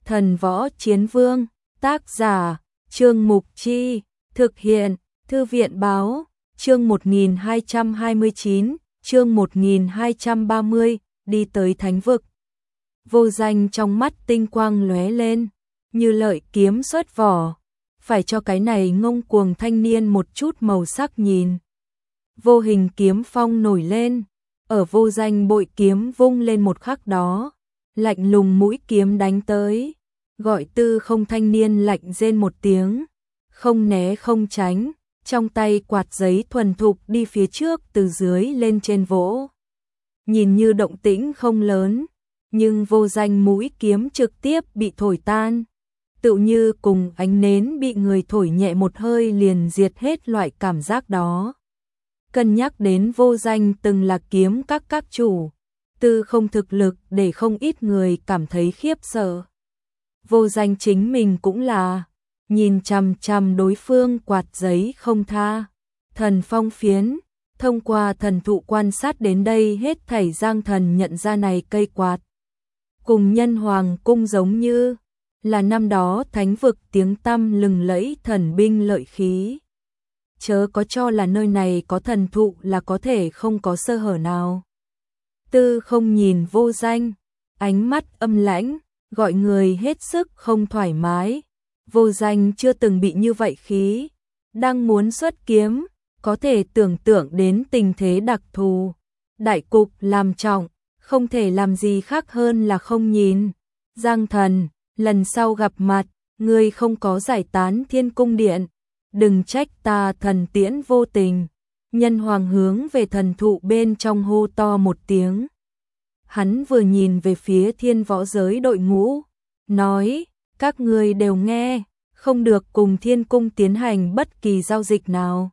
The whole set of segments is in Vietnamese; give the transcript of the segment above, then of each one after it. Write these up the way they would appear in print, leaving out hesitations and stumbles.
Thần Võ Chiến Vương, tác giả, Trương Mục Chi, thực hiện, Thư viện Báo, chương 1229, chương 1230, đi tới thánh vực. Vô Danh trong mắt tinh quang lóe lên, như lợi kiếm xuất vỏ, phải cho cái này ngông cuồng thanh niên một chút màu sắc nhìn. Vô hình kiếm phong nổi lên, ở Vô Danh bội kiếm vung lên một khắc đó, lạnh lùng mũi kiếm đánh tới, gọi Tư Không thanh niên lạnh rên một tiếng, không né không tránh, trong tay quạt giấy thuần thục đi phía trước từ dưới lên trên vỗ. Nhìn như động tĩnh không lớn, nhưng Vô Danh mũi kiếm trực tiếp bị thổi tan, tựu như cùng ánh nến bị người thổi nhẹ một hơi liền diệt hết loại cảm giác đó. Cân nhắc đến Vô Danh từng là kiếm các chủ, Tư Không thực lực để không ít người cảm thấy khiếp sợ. Vô Danh chính mình cũng là nhìn chằm chằm đối phương quạt giấy không tha. Thần phong phiến, thông qua thần thụ quan sát đến đây hết thảy Giang Thần nhận ra này cây quạt cùng Nhân Hoàng cung giống như là năm đó thánh vực tiếng tăm lừng lẫy thần binh lợi khí. Chớ có cho là nơi này có thần thụ là có thể không có sơ hở nào. Tư Không nhìn Vô Danh, ánh mắt âm lãnh, gọi người hết sức không thoải mái. Vô Danh chưa từng bị như vậy khí, đang muốn xuất kiếm, có thể tưởng tượng đến tình thế đặc thù. Đại cục làm trọng, không thể làm gì khác hơn là không nhìn. Giang Thần, lần sau gặp mặt, ngươi không có giải tán Thiên Cung Điện, đừng trách ta thần tiễn vô tình. Nhân Hoàng hướng về thần thụ bên trong hô to một tiếng. Hắn vừa nhìn về phía Thiên Võ giới đội ngũ, nói, các ngươi đều nghe, không được cùng Thiên Cung tiến hành bất kỳ giao dịch nào.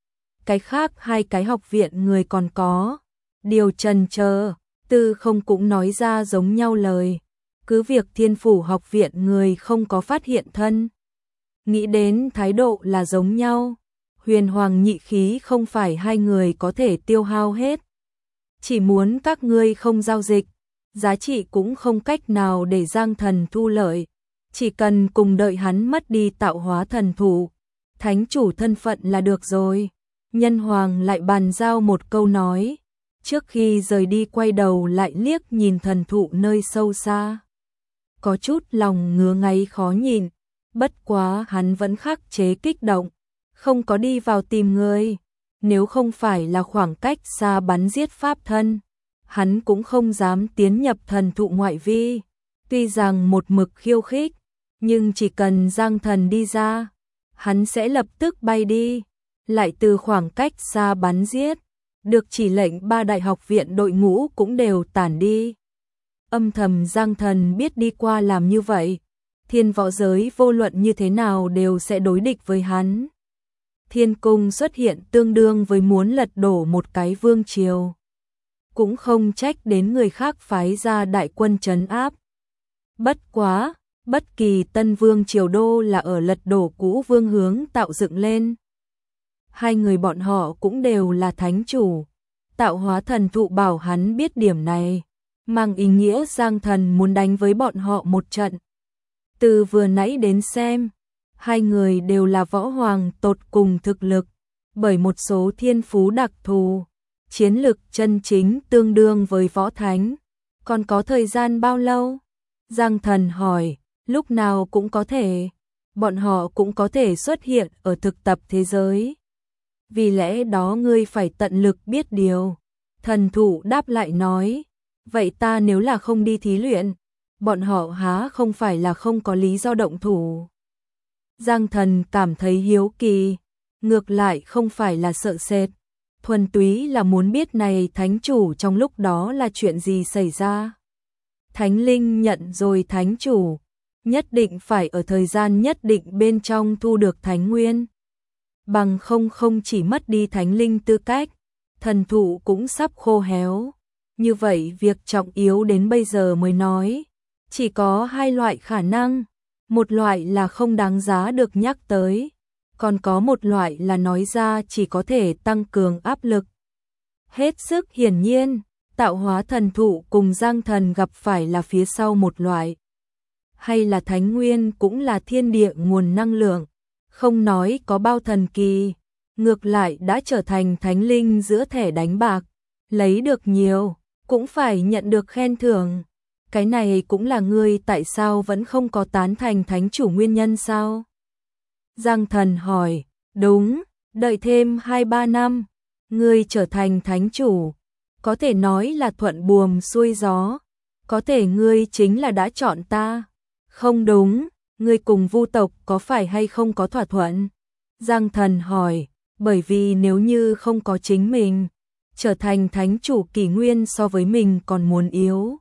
Cái khác hai cái học viện người còn có điều trần chờ, Tư Không cũng nói ra giống nhau lời. Cứ việc Thiên Phủ học viện người không có phát hiện thân, nghĩ đến thái độ là giống nhau. Huyền Hoàng nhị khí không phải hai người có thể tiêu hao hết. Chỉ muốn các ngươi không giao dịch, giá trị cũng không cách nào để Giang Thần thu lợi. Chỉ cần cùng đợi hắn mất đi tạo hóa thần thụ, thánh chủ thân phận là được rồi. Nhân Hoàng lại bàn giao một câu nói, trước khi rời đi quay đầu lại liếc nhìn thần thụ nơi sâu xa. Có chút lòng ngứa ngáy khó nhìn, bất quá hắn vẫn khắc chế kích động, không có đi vào tìm người. Nếu không phải là khoảng cách xa bắn giết pháp thân, hắn cũng không dám tiến nhập thần thụ ngoại vi. Tuy rằng một mực khiêu khích, nhưng chỉ cần Giang Thần đi ra, hắn sẽ lập tức bay đi, lại từ khoảng cách xa bắn giết. Được chỉ lệnh ba đại học viện đội ngũ cũng đều tản đi. Âm thầm Giang Thần biết đi qua làm như vậy, Thiên Võ giới vô luận như thế nào đều sẽ đối địch với hắn. Thiên Cung xuất hiện tương đương với muốn lật đổ một cái vương triều. Cũng không trách đến người khác phái ra đại quân trấn áp. Bất quá, bất kỳ tân vương triều đô là ở lật đổ cũ vương hướng tạo dựng lên. Hai người bọn họ cũng đều là thánh chủ. Tạo hóa thần thụ bảo hắn biết điểm này, mang ý nghĩa Giang Thần muốn đánh với bọn họ một trận. Từ vừa nãy đến xem, hai người đều là võ hoàng tột cùng thực lực, bởi một số thiên phú đặc thù, chiến lực chân chính tương đương với võ thánh. Còn có thời gian bao lâu? Giang Thần hỏi, lúc nào cũng có thể, bọn họ cũng có thể xuất hiện ở thực tập thế giới. Vì lẽ đó ngươi phải tận lực biết điều. Thần thụ đáp lại nói, vậy ta nếu là không đi thí luyện, bọn họ há không phải là không có lý do động thủ. Giang Thần cảm thấy hiếu kỳ, ngược lại không phải là sợ sệt, thuần túy là muốn biết này thánh chủ trong lúc đó là chuyện gì xảy ra. Thánh linh nhận rồi thánh chủ, nhất định phải ở thời gian nhất định bên trong thu được thánh nguyên. Bằng không chỉ mất đi thánh linh tư cách, thần thụ cũng sắp khô héo. Như vậy việc trọng yếu đến bây giờ mới nói, chỉ có hai loại khả năng. Một loại là không đáng giá được nhắc tới, còn có một loại là nói ra chỉ có thể tăng cường áp lực. Hết sức hiển nhiên, tạo hóa thần thụ cùng Giang Thần gặp phải là phía sau một loại. hay là thánh nguyên cũng là thiên địa nguồn năng lượng, không nói có bao thần kỳ, ngược lại đã trở thành thánh linh giữa thẻ đánh bạc, lấy được nhiều, cũng phải nhận được khen thưởng. Cái này cũng là ngươi tại sao vẫn không có tán thành thánh chủ nguyên nhân sao? Giang Thần hỏi, đúng, đợi thêm 2-3 năm, ngươi trở thành thánh chủ, có thể nói là thuận buồm xuôi gió, có thể ngươi chính là đã chọn ta. Không đúng, ngươi cùng Vu tộc có phải hay không có thỏa thuận? Giang Thần hỏi, bởi vì nếu như không có chính mình, trở thành thánh chủ kỷ nguyên so với mình còn muốn yếu.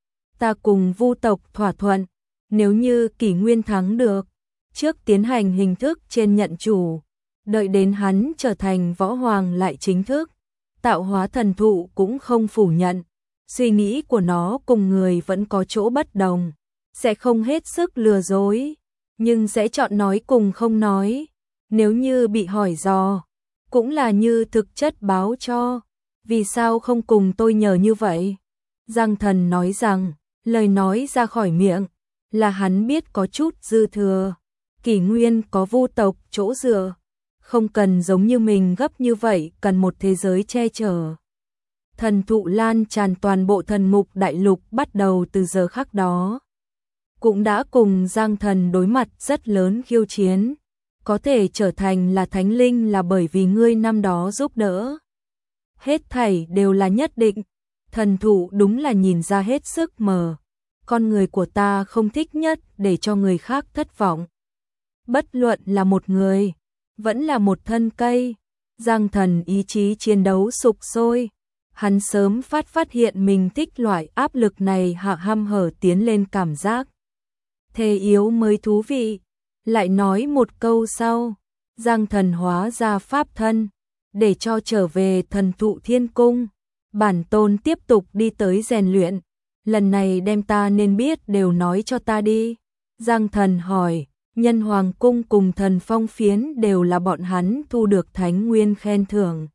Ta cùng Vu tộc thỏa thuận, nếu như kỷ nguyên thắng được, trước tiến hành hình thức trên nhận chủ, đợi đến hắn trở thành võ hoàng lại chính thức. Tạo hóa thần thụ cũng không phủ nhận, suy nghĩ của nó cùng người vẫn có chỗ bất đồng, sẽ không hết sức lừa dối, nhưng sẽ chọn nói cùng không nói. Nếu như bị hỏi dò, cũng là như thực chất báo cho, vì sao không cùng tôi nhờ như vậy? Giang Thần nói rằng, lời nói ra khỏi miệng, là hắn biết có chút dư thừa, kỷ nguyên có Vu tộc chỗ dựa, không cần giống như mình gấp như vậy, cần một thế giới che chở. Thần thụ lan tràn toàn bộ thần ngục đại lục bắt đầu từ giờ khắc đó. Cũng đã cùng Giang Thần đối mặt rất lớn khiêu chiến. Có thể trở thành là thánh linh là bởi vì ngươi năm đó giúp đỡ. Hết thảy đều là nhất định. Thần thụ đúng là nhìn ra hết sức mờ. Con người của ta không thích nhất để cho người khác thất vọng. Bất luận là một người, vẫn là một thân cây. Giang Thần ý chí chiến đấu sục sôi. Hắn sớm phát hiện mình thích loại áp lực này, hạ hăm hở tiến lên cảm giác. Thề yếu mới thú vị. Lại nói một câu sau, Giang Thần hóa ra pháp thân, để cho trở về thần thụ thiên cung. Bản tôn tiếp tục đi tới rèn luyện, lần này đem ta nên biết đều nói cho ta đi. Giang Thần hỏi, Nhân Hoàng cung cùng Thần Phong phiến đều là bọn hắn thu được thánh nguyên khen thưởng.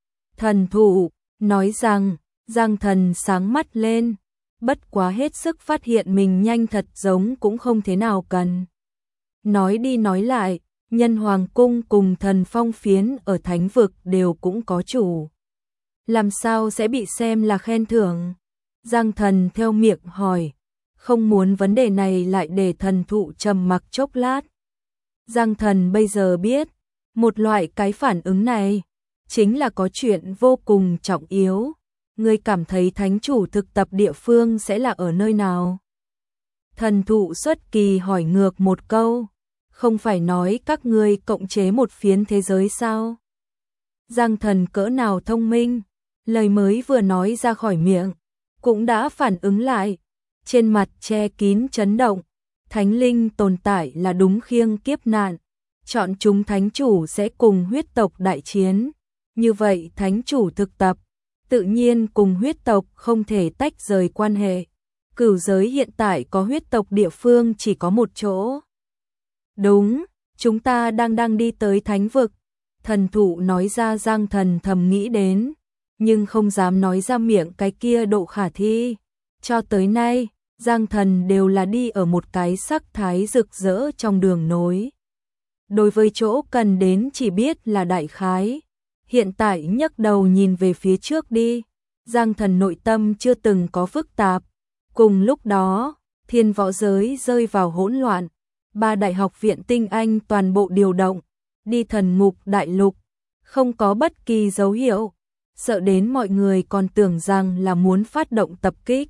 Thần thụ nói rằng, Giang Thần sáng mắt lên, bất quá hết sức phát hiện mình nhanh thật giống cũng không thế nào cần. Nói đi nói lại, Nhân Hoàng cung cùng Thần Phong phiến ở thánh vực đều cũng có chủ. Làm sao sẽ bị xem là khen thưởng? Giang Thần theo miệng hỏi, không muốn vấn đề này lại để thần thụ trầm mặc chốc lát. Giang Thần bây giờ biết, một loại cái phản ứng này, chính là có chuyện vô cùng trọng yếu. Ngươi cảm thấy thánh chủ thực tập địa phương sẽ là ở nơi nào? Thần thụ xuất kỳ hỏi ngược một câu, không phải nói các ngươi cộng chế một phiến thế giới sao? Giang Thần cỡ nào thông minh, lời mới vừa nói ra khỏi miệng, cũng đã phản ứng lại, trên mặt che kín chấn động. Thánh linh tồn tại là đúng khiêng kiếp nạn, chọn chúng thánh chủ sẽ cùng huyết tộc đại chiến, như vậy thánh chủ thực tập, tự nhiên cùng huyết tộc không thể tách rời quan hệ. Cửu giới hiện tại có huyết tộc địa phương chỉ có một chỗ. Đúng, chúng ta đang đi tới thánh vực. Thần thụ nói ra. Giang Thần thầm nghĩ đến, nhưng không dám nói ra miệng cái kia độ khả thi. Cho tới nay, Giang Thần đều là đi ở một cái sắc thái rực rỡ trong đường nối. Đối với chỗ cần đến chỉ biết là đại khái. Hiện tại nhấc đầu nhìn về phía trước đi, Giang Thần nội tâm chưa từng có phức tạp. Cùng lúc đó, thiên võ giới rơi vào hỗn loạn, 3 đại học viện tinh anh toàn bộ điều động, đi thần ngục đại lục, không có bất kỳ dấu hiệu, sợ đến mọi người còn tưởng rằng là muốn phát động tập kích.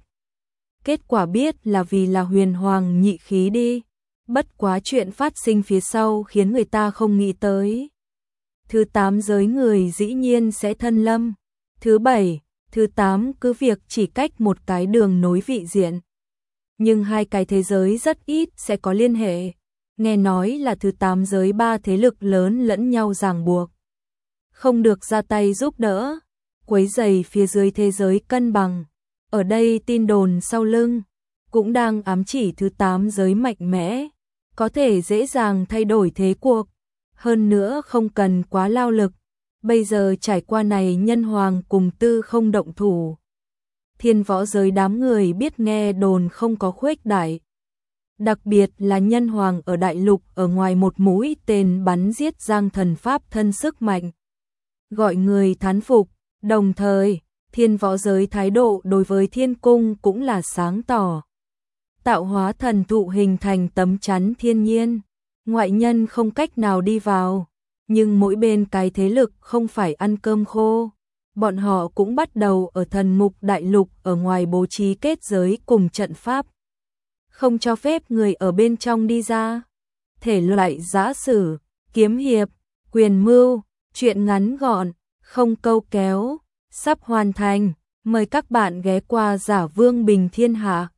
Kết quả biết là vì là huyền hoàng nhị khí đi, bất quá chuyện phát sinh phía sau khiến người ta không nghĩ tới. Thứ 8 giới người dĩ nhiên sẽ thân lâm, thứ 7, thứ 8 cứ việc chỉ cách một cái đường nối vị diện. Nhưng hai cái thế giới rất ít sẽ có liên hệ, nghe nói là thứ 8 giới 3 thế lực lớn lẫn nhau ràng buộc. Không được ra tay giúp đỡ, quấy rầy phía dưới thế giới cân bằng. Ở đây tin đồn sau lưng, cũng đang ám chỉ thứ 8 giới mạnh mẽ, có thể dễ dàng thay đổi thế cuộc. Hơn nữa không cần quá lao lực, bây giờ trải qua này Nhân Hoàng cùng Tư không động thủ. Thiên võ giới đám người biết nghe đồn không có khuếch đại. Đặc biệt là nhân hoàng ở đại lục ở ngoài một mũi tên bắn giết Giang Thần pháp thân sức mạnh, gọi người thán phục. Đồng thời, thiên võ giới thái độ đối với thiên cung cũng là sáng tỏ. Tạo hóa thần thụ hình thành tấm chắn thiên nhiên, ngoại nhân không cách nào đi vào, nhưng mỗi bên cái thế lực không phải ăn cơm khô. Bọn họ cũng bắt đầu ở thần mục đại lục ở ngoài bố trí kết giới cùng trận pháp, không cho phép người ở bên trong đi ra. Thể loại giã sử, kiếm hiệp, quyền mưu, truyện ngắn gọn, không câu kéo, sắp hoàn thành. Mời các bạn ghé qua Giả Vương Bình Thiên Hạ.